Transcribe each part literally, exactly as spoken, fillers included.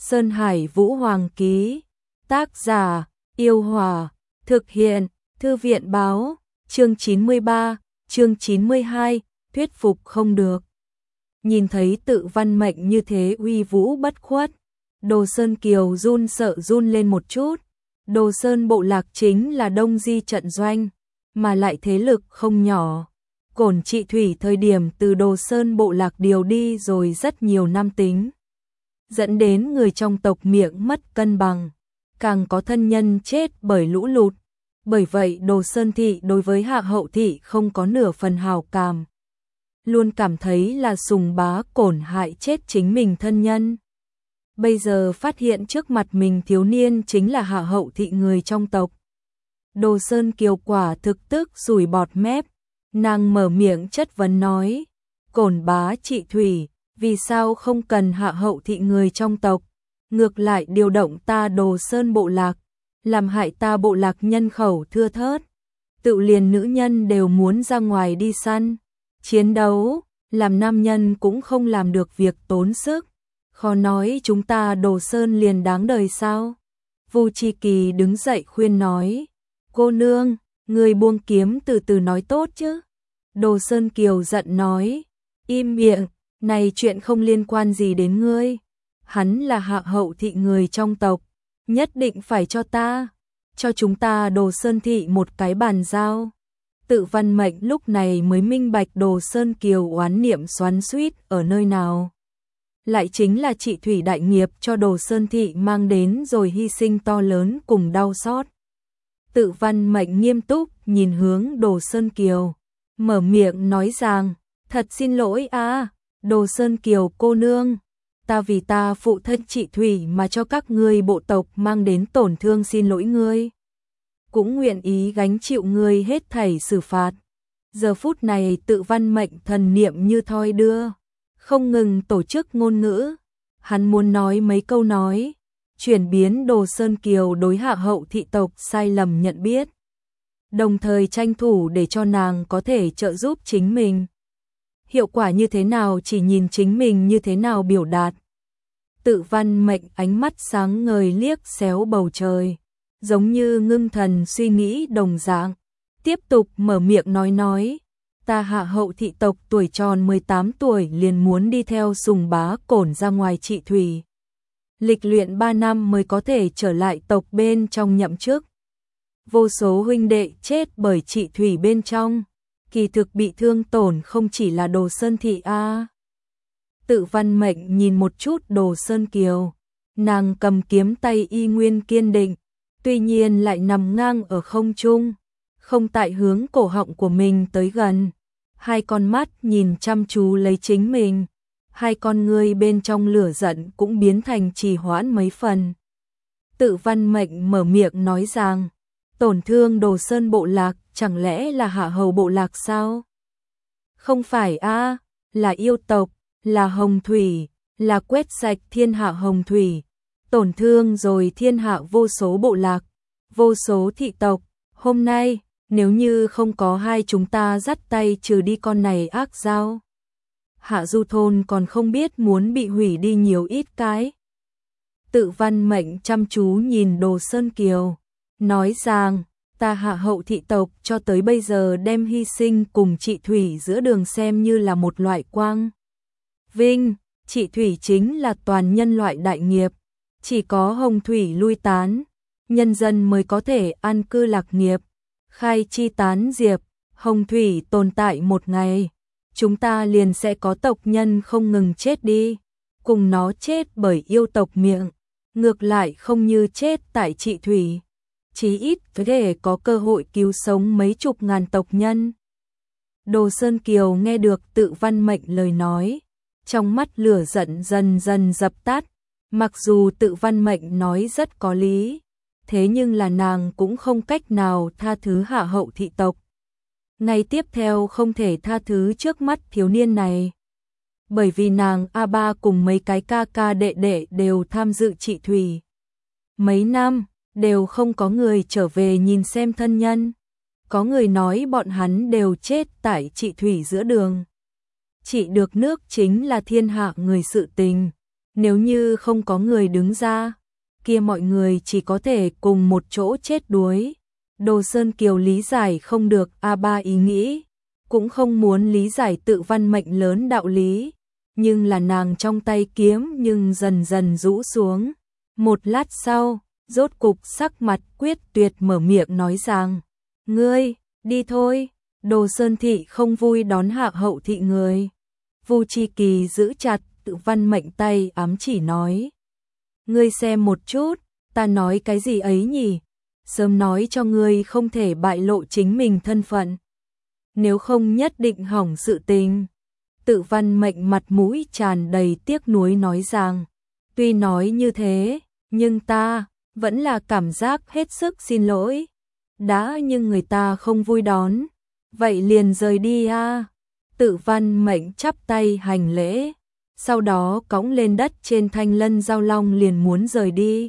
Sơn Hải Vũ Hoàng ký. Tác giả, Yêu Hòa. Thực hiện, Thư viện báo. Chương chín mươi ba, chương chín mươi hai, thuyết phục không được. Nhìn thấy Tự Văn Mệnh như thế uy vũ bất khuất, Đồ Sơn Kiều run sợ run lên một chút. Đồ Sơn bộ lạc chính là Đông Di trận doanh, mà lại thế lực không nhỏ. Cổn Trị Thủy thời điểm từ Đồ Sơn bộ lạc điều đi rồi rất nhiều năm tính, dẫn đến người trong tộc miệng mất cân bằng, càng có thân nhân chết bởi lũ lụt. Bởi vậy Đồ Sơn thị đối với Hạ Hậu thị không có nửa phần hảo cảm, luôn cảm thấy là Sùng Bá Cổn hại chết chính mình thân nhân. Bây giờ phát hiện trước mặt mình thiếu niên chính là Hạ Hậu thị người trong tộc. Đồ Sơn Kiều quả thực tức sủi bọt mép, nàng mở miệng chất vấn nói: Cổn bá Trị Thủy, vì sao không cần Hạ Hậu thị người trong tộc, ngược lại điều động ta Đồ Sơn bộ lạc, làm hại ta bộ lạc nhân khẩu thưa thớt, tự liền nữ nhân đều muốn ra ngoài đi săn, chiến đấu, làm nam nhân cũng không làm được việc tốn sức, khó nói chúng ta Đồ Sơn liền đáng đời sao? Vu Chi Kỳ đứng dậy khuyên nói: Cô nương, người buông kiếm từ từ nói tốt chứ. Đồ Sơn Kiều giận nói: Im miệng, này chuyện không liên quan gì đến ngươi. Hắn là Hạ Hậu thị người trong tộc, nhất định phải cho ta, cho chúng ta Đồ Sơn thị một cái bàn giao. Tự Văn Mệnh lúc này mới minh bạch Đồ Sơn Kiều oán niệm xoắn xuýt ở nơi nào. Lại chính là Trị Thủy đại nghiệp cho Đồ Sơn thị mang đến rồi hy sinh to lớn cùng đau xót. Tự Văn Mệnh nghiêm túc nhìn hướng Đồ Sơn Kiều, mở miệng nói rằng: Thật xin lỗi a, Đồ Sơn Kiều cô nương, ta vì ta phụ thân Trị Thủy mà cho các ngươi bộ tộc mang đến tổn thương xin lỗi ngươi, cũng nguyện ý gánh chịu ngươi hết thảy xử phạt. Giờ phút này Tự Văn Mệnh thần niệm như thoi đưa, không ngừng tổ chức ngôn ngữ, hắn muốn nói mấy câu nói, chuyển biến Đồ Sơn Kiều đối Hạ Hậu thị tộc sai lầm nhận biết, đồng thời tranh thủ để cho nàng có thể trợ giúp chính mình. Hiệu quả như thế nào chỉ nhìn chính mình như thế nào biểu đạt. Tự Văn Mệnh ánh mắt sáng ngời liếc xéo bầu trời, giống như ngưng thần suy nghĩ đồng dạng, tiếp tục mở miệng nói nói: Ta Hạ Hậu thị tộc tuổi tròn mười tám tuổi liền muốn đi theo Sùng Bá Cổn ra ngoài Trị Thủy, lịch luyện ba năm mới có thể trở lại tộc bên trong nhậm chức. Vô số huynh đệ chết bởi Trị Thủy bên trong, kỳ thực bị thương tổn không chỉ là Đồ Sơn thị a. Tự Văn Mệnh nhìn một chút Đồ Sơn Kiều, nàng cầm kiếm tay y nguyên kiên định, tuy nhiên lại nằm ngang ở không trung, không tại hướng cổ họng của mình tới gần. Hai con mắt nhìn chăm chú lấy chính mình, hai con ngươi bên trong lửa giận cũng biến thành trì hoãn mấy phần. Tự Văn Mệnh mở miệng nói rằng: Tổn thương Đồ Sơn bộ lạc chẳng lẽ là Hạ Hầu bộ lạc sao? Không phải a, là yêu tộc, là Hồng Thủy, là quét sạch thiên hạ Hồng Thủy, tổn thương rồi thiên hạ vô số bộ lạc, vô số thị tộc. Hôm nay, nếu như không có hai chúng ta dắt tay trừ đi con này ác dao, Hạ Du thôn còn không biết muốn bị hủy đi nhiều ít cái. Tự Văn Mệnh chăm chú nhìn Đồ Sơn Kiều, nói rằng: Ta Hạ Hậu thị tộc cho tới bây giờ đem hy sinh cùng Trị Thủy giữa đường xem như là một loại quang vinh. Trị Thủy chính là toàn nhân loại đại nghiệp, chỉ có Hồng Thủy lui tán, nhân dân mới có thể an cư lạc nghiệp. Khai chi tán diệp, Hồng Thủy tồn tại một ngày, chúng ta liền sẽ có tộc nhân không ngừng chết đi, cùng nó chết bởi yêu tộc miệng, ngược lại không như chết tại Trị Thủy, chí ít có thể có cơ hội cứu sống mấy chục ngàn tộc nhân. Đồ Sơn Kiều nghe được Tự Văn Mệnh lời nói, trong mắt lửa giận dần dần dập tắt, mặc dù Tự Văn Mệnh nói rất có lý, thế nhưng là nàng cũng không cách nào tha thứ Hạ Hậu thị tộc. Ngày tiếp theo không thể tha thứ trước mắt thiếu niên này, bởi vì nàng A Ba cùng mấy cái ca ca đệ đệ đều tham dự Trị Thủy. Mấy năm, đều không có người trở về nhìn xem thân nhân. Có người nói bọn hắn đều chết tại Trị Thủy giữa đường. Trị được nước chính là thiên hạ người sự tình, Nếu như không có người đứng ra, kia mọi người chỉ có thể cùng một chỗ chết đuối. Đồ Sơn Kiều lý giải không được A Ba ý nghĩ, cũng không muốn lý giải tự văn mệnh lớn đạo lý, nhưng là nàng trong tay kiếm nhưng dần dần rũ xuống. Một lát sau, rốt cục sắc mặt quyết tuyệt mở miệng nói rằng, ngươi, đi thôi. Đồ Sơn Thị không vui đón Hạ Hậu Thị người. Vu Chi Kỳ giữ chặt tự văn mệnh tay ám chỉ nói, ngươi xem một chút, ta nói cái gì ấy nhỉ? Sớm nói cho ngươi không thể bại lộ chính mình thân phận, nếu không nhất định hỏng sự tình. Tự văn mệnh mặt mũi tràn đầy tiếc nuối nói rằng, tuy nói như thế, nhưng ta vẫn là cảm giác hết sức xin lỗi. Đã nhưng người ta không vui đón, vậy liền rời đi a. Tự văn mệnh chắp tay hành lễ, sau đó cõng lên đất trên thanh lân giao long liền muốn rời đi.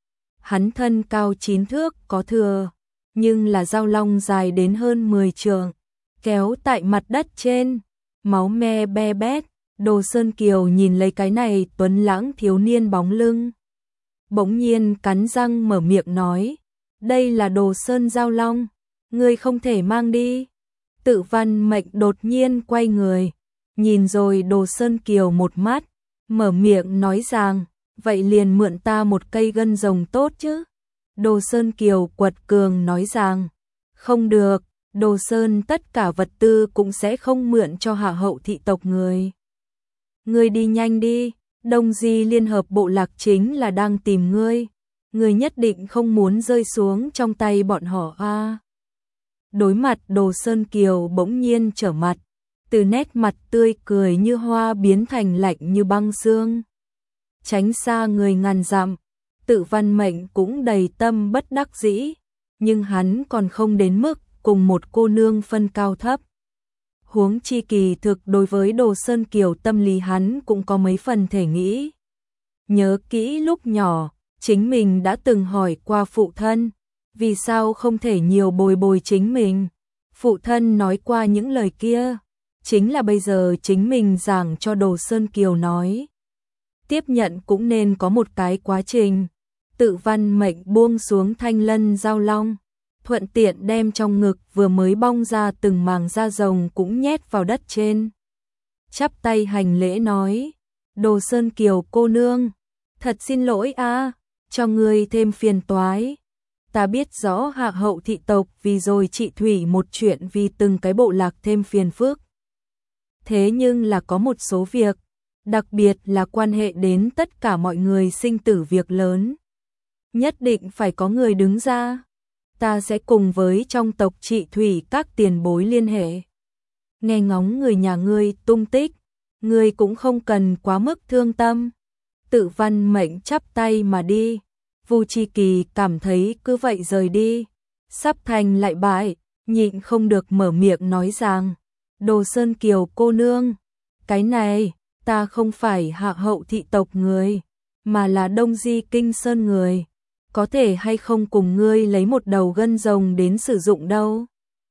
Hắn thân cao chín thước có thừa, nhưng là giao long dài đến hơn mười trượng, kéo tại mặt đất trên, máu me be bét. Đồ Sơn Kiều nhìn lấy cái này tuấn lãng thiếu niên bóng lưng, bỗng nhiên cắn răng mở miệng nói, đây là Đồ Sơn giao long, ngươi không thể mang đi. Tự văn mệnh đột nhiên quay người, nhìn rồi Đồ Sơn Kiều một mắt, mở miệng nói rằng, vậy liền mượn ta một cây gân rồng tốt chứ. Đồ Sơn Kiều quật cường nói rằng, không được, Đồ Sơn tất cả vật tư cũng sẽ không mượn cho Hạ Hậu Thị tộc người. Ngươi đi nhanh đi, Đông Di Liên Hợp Bộ Lạc chính là đang tìm ngươi, ngươi nhất định không muốn rơi xuống trong tay bọn họ a. À. Đối mặt Đồ Sơn Kiều bỗng nhiên trở mặt, từ nét mặt tươi cười như hoa biến thành lạnh như băng xương. Tránh xa người ngàn dặm, tự văn mệnh cũng đầy tâm bất đắc dĩ, nhưng hắn còn không đến mức cùng một cô nương phân cao thấp. Huống chi kỳ thực đối với Đồ Sơn Kiều tâm lý hắn cũng có mấy phần thể nghĩ. Nhớ kỹ lúc nhỏ, chính mình đã từng hỏi qua phụ thân, vì sao không thể nhiều bồi bồi chính mình. Phụ thân nói qua những lời kia, chính là bây giờ chính mình giảng cho Đồ Sơn Kiều nói. Tiếp nhận cũng nên có một cái quá trình. Tự văn mệnh buông xuống thanh lân giao long, thuận tiện đem trong ngực vừa mới bong ra từng màng da rồng cũng nhét vào đất trên. Chắp tay hành lễ nói, Đồ Sơn Kiều cô nương, thật xin lỗi a, cho ngươi thêm phiền toái. Ta biết rõ Hạ Hậu Thị tộc vì rồi trị thủy một chuyện vì từng cái bộ lạc thêm phiền phức. Thế nhưng là có một số việc, đặc biệt là quan hệ đến tất cả mọi người sinh tử việc lớn, nhất định phải có người đứng ra. Ta sẽ cùng với trong tộc trị thủy các tiền bối liên hệ. Nghe ngóng người nhà ngươi tung tích, ngươi cũng không cần quá mức thương tâm. Tự văn mệnh chắp tay mà đi. Vu Chi Kỳ cảm thấy cứ vậy rời đi, sắp thành lại bại, nhịn không được mở miệng nói rằng, Đồ Sơn Kiều cô nương, cái này, ta không phải Hạ Hậu Thị tộc người, mà là Đông Di Kinh Sơn người, có thể hay không cùng ngươi lấy một đầu gân rồng đến sử dụng đâu.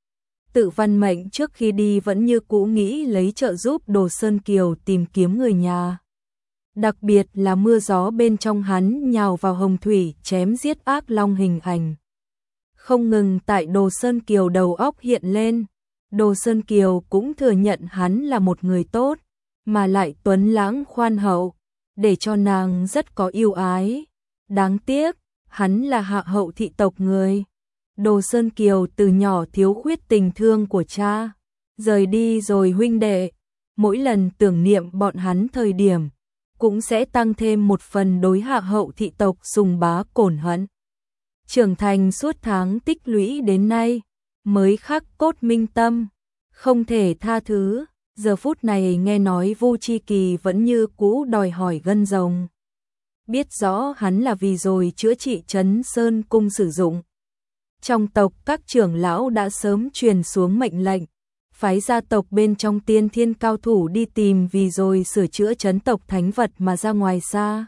Tự văn mệnh trước khi đi vẫn như cũ nghĩ lấy trợ giúp Đồ Sơn Kiều tìm kiếm người nhà. Đặc biệt là mưa gió bên trong hắn nhào vào hồng thủy chém giết ác long hình ảnh. Không ngừng tại Đồ Sơn Kiều đầu óc hiện lên, Đồ Sơn Kiều cũng thừa nhận hắn là một người tốt, mà lại tuấn lãng khoan hậu, để cho nàng rất có yêu ái. Đáng tiếc, hắn là Hạ Hậu Thị tộc người. Đồ Sơn Kiều từ nhỏ thiếu khuyết tình thương của cha, rời đi rồi huynh đệ, mỗi lần tưởng niệm bọn hắn thời điểm, cũng sẽ tăng thêm một phần đối Hạ Hậu Thị tộc sùng bá cổn hận. Trưởng thành suốt tháng tích lũy đến nay, mới khắc cốt minh tâm, không thể tha thứ. Giờ phút này nghe nói Vu Chi Kỳ vẫn như cũ đòi hỏi gân rồng. Biết rõ hắn là vì rồi chữa trị Trấn Sơn Cung sử dụng. Trong tộc các trưởng lão đã sớm truyền xuống mệnh lệnh, phái gia tộc bên trong tiên thiên cao thủ đi tìm vì rồi sửa chữa trấn tộc thánh vật mà ra ngoài xa.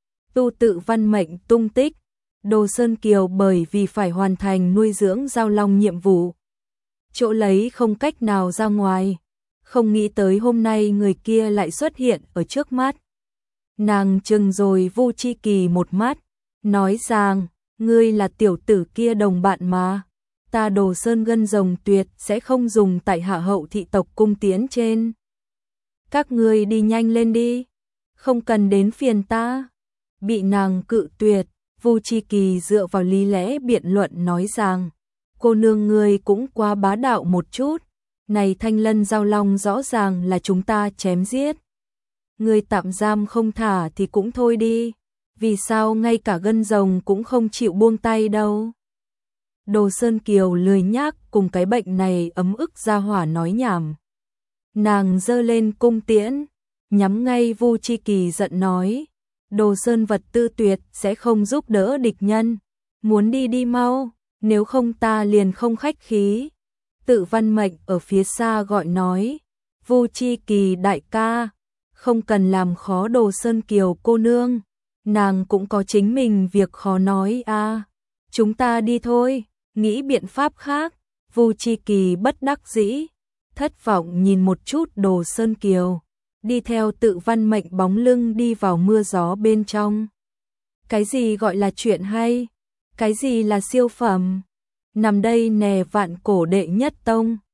Tu tự văn mệnh tung tích, Đồ Sơn Kiều bởi vì phải hoàn thành nuôi dưỡng giao long nhiệm vụ, chỗ lấy không cách nào ra ngoài, không nghĩ tới hôm nay người kia lại xuất hiện ở trước mắt. Nàng chừng rồi Vu Chi Kỳ một mắt, nói rằng, ngươi là tiểu tử kia đồng bạn mà. Ta Đồ Sơn gân rồng tuyệt sẽ không dùng tại hạ hậu thị tộc cung tiến trên. Các ngươi đi nhanh lên đi, không cần đến phiền ta. Bị nàng cự tuyệt, Vu Chi Kỳ dựa vào lý lẽ biện luận nói rằng, cô nương ngươi cũng quá bá đạo một chút, này Thanh Lân Giao Long rõ ràng là chúng ta chém giết. Ngươi tạm giam không thả thì cũng thôi đi, vì sao ngay cả gân rồng cũng không chịu buông tay đâu. Đồ Sơn Kiều lười nhác cùng cái bệnh này ấm ức ra hỏa nói nhảm. Nàng giơ lên cung tiễn, nhắm ngay Vu Chi Kỳ giận nói, Đồ Sơn vật tư tuyệt sẽ không giúp đỡ địch nhân, muốn đi đi mau, nếu không ta liền không khách khí. Tự Văn Mệnh ở phía xa gọi nói, Vu Chi Kỳ đại ca, không cần làm khó Đồ Sơn Kiều cô nương, nàng cũng có chính mình việc khó nói a. À. Chúng ta đi thôi, nghĩ biện pháp khác. Vu Chi Kỳ bất đắc dĩ, thất vọng nhìn một chút Đồ Sơn Kiều, đi theo Tự Văn Mệnh bóng lưng đi vào mưa gió bên trong. Cái gì gọi là chuyện hay? Cái gì là siêu phẩm? Nằm đây nè vạn cổ đệ nhất tông.